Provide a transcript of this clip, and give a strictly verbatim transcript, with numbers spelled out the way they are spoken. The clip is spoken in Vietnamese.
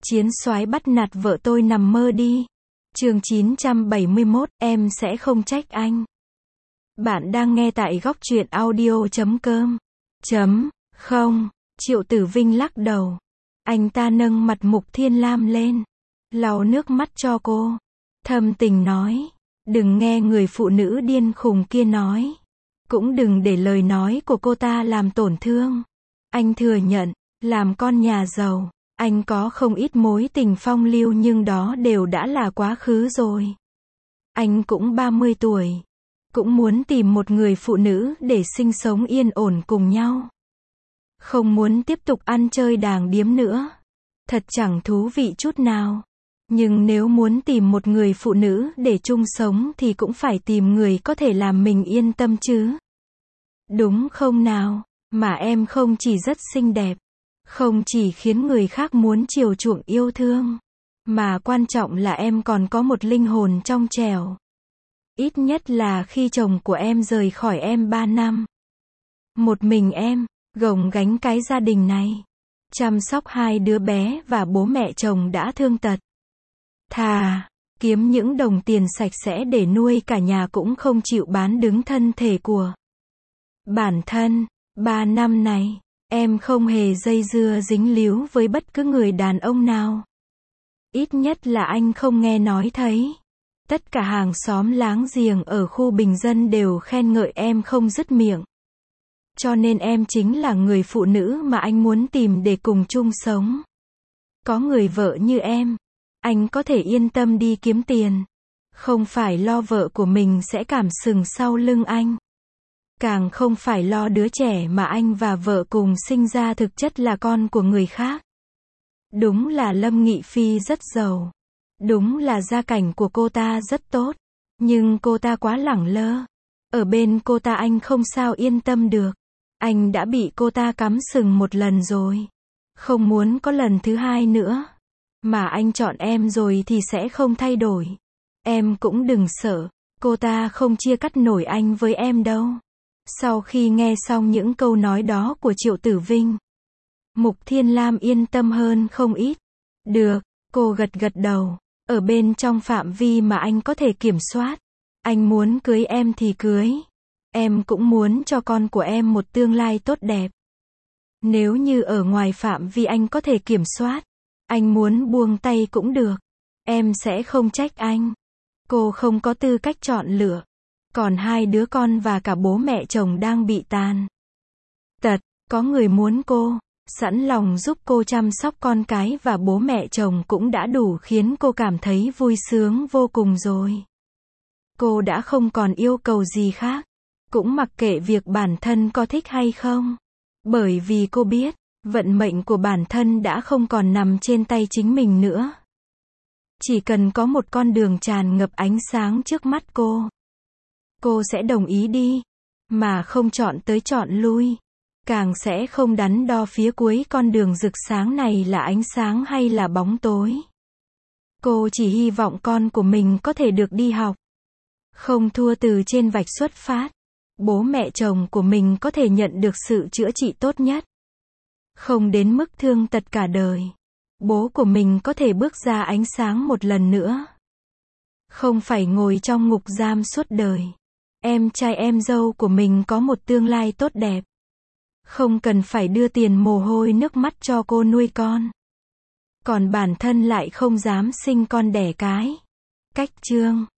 Chiến soái bắt nạt vợ tôi nằm mơ đi. Chương chín trăm bảy mươi mốt, em sẽ không trách anh. Bạn đang nghe tại góc truyện audio chấm com. Chấm, không, Triệu Tử Vinh lắc đầu. Anh ta nâng mặt Mục Thiên Lam lên, lau nước mắt cho cô. Thâm tình nói, đừng nghe người phụ nữ điên khùng kia nói. Cũng đừng để lời nói của cô ta làm tổn thương. Anh thừa nhận, làm con nhà giàu, anh có không ít mối tình phong lưu nhưng đó đều đã là quá khứ rồi. Anh cũng ba mươi tuổi, cũng muốn tìm một người phụ nữ để sinh sống yên ổn cùng nhau. Không muốn tiếp tục ăn chơi đàng điếm nữa. Thật chẳng thú vị chút nào. Nhưng nếu muốn tìm một người phụ nữ để chung sống thì cũng phải tìm người có thể làm mình yên tâm chứ. Đúng không nào? Mà em không chỉ rất xinh đẹp, không chỉ khiến người khác muốn chiều chuộng yêu thương, mà quan trọng là em còn có một linh hồn trong trẻo. Ít nhất là khi chồng của em rời khỏi em ba năm. Một mình em, gồng gánh cái gia đình này. Chăm sóc hai đứa bé và bố mẹ chồng đã thương tật. Thà, kiếm những đồng tiền sạch sẽ để nuôi cả nhà cũng không chịu bán đứng thân thể của bản thân. Ba năm này, em không hề dây dưa dính líu với bất cứ người đàn ông nào. Ít nhất là anh không nghe nói thấy. Tất cả hàng xóm láng giềng ở khu bình dân đều khen ngợi em không dứt miệng. Cho nên em chính là người phụ nữ mà anh muốn tìm để cùng chung sống. Có người vợ như em, anh có thể yên tâm đi kiếm tiền. Không phải lo vợ của mình sẽ cảm sừng sau lưng anh. Càng không phải lo đứa trẻ mà anh và vợ cùng sinh ra thực chất là con của người khác. Đúng là Lâm Nghị Phi rất giàu. Đúng là gia cảnh của cô ta rất tốt. Nhưng cô ta quá lẳng lơ. Ở bên cô ta anh không sao yên tâm được. Anh đã bị cô ta cắm sừng một lần rồi. Không muốn có lần thứ hai nữa. Mà anh chọn em rồi thì sẽ không thay đổi. Em cũng đừng sợ. Cô ta không chia cắt nổi anh với em đâu. Sau khi nghe xong những câu nói đó của Triệu Tử Vinh, Mục Thiên Lam yên tâm hơn không ít. Được, cô gật gật đầu. Ở bên trong phạm vi mà anh có thể kiểm soát. Anh muốn cưới em thì cưới. Em cũng muốn cho con của em một tương lai tốt đẹp. Nếu như ở ngoài phạm vi anh có thể kiểm soát, anh muốn buông tay cũng được. Em sẽ không trách anh. Cô không có tư cách chọn lựa. Còn hai đứa con và cả bố mẹ chồng đang bị tàn tật, có người muốn cô, sẵn lòng giúp cô chăm sóc con cái và bố mẹ chồng cũng đã đủ khiến cô cảm thấy vui sướng vô cùng rồi. Cô đã không còn yêu cầu gì khác, cũng mặc kệ việc bản thân có thích hay không. Bởi vì cô biết, vận mệnh của bản thân đã không còn nằm trên tay chính mình nữa. Chỉ cần có một con đường tràn ngập ánh sáng trước mắt cô. Cô sẽ đồng ý đi, mà không chọn tới chọn lui. Càng sẽ không đắn đo phía cuối con đường rực sáng này là ánh sáng hay là bóng tối. Cô chỉ hy vọng con của mình có thể được đi học. Không thua từ trên vạch xuất phát. Bố mẹ chồng của mình có thể nhận được sự chữa trị tốt nhất. Không đến mức thương tật cả đời. Bố của mình có thể bước ra ánh sáng một lần nữa. Không phải ngồi trong ngục giam suốt đời. Em trai em dâu của mình có một tương lai tốt đẹp. Không cần phải đưa tiền mồ hôi nước mắt cho cô nuôi con. Còn bản thân lại không dám sinh con đẻ cái. Cách chương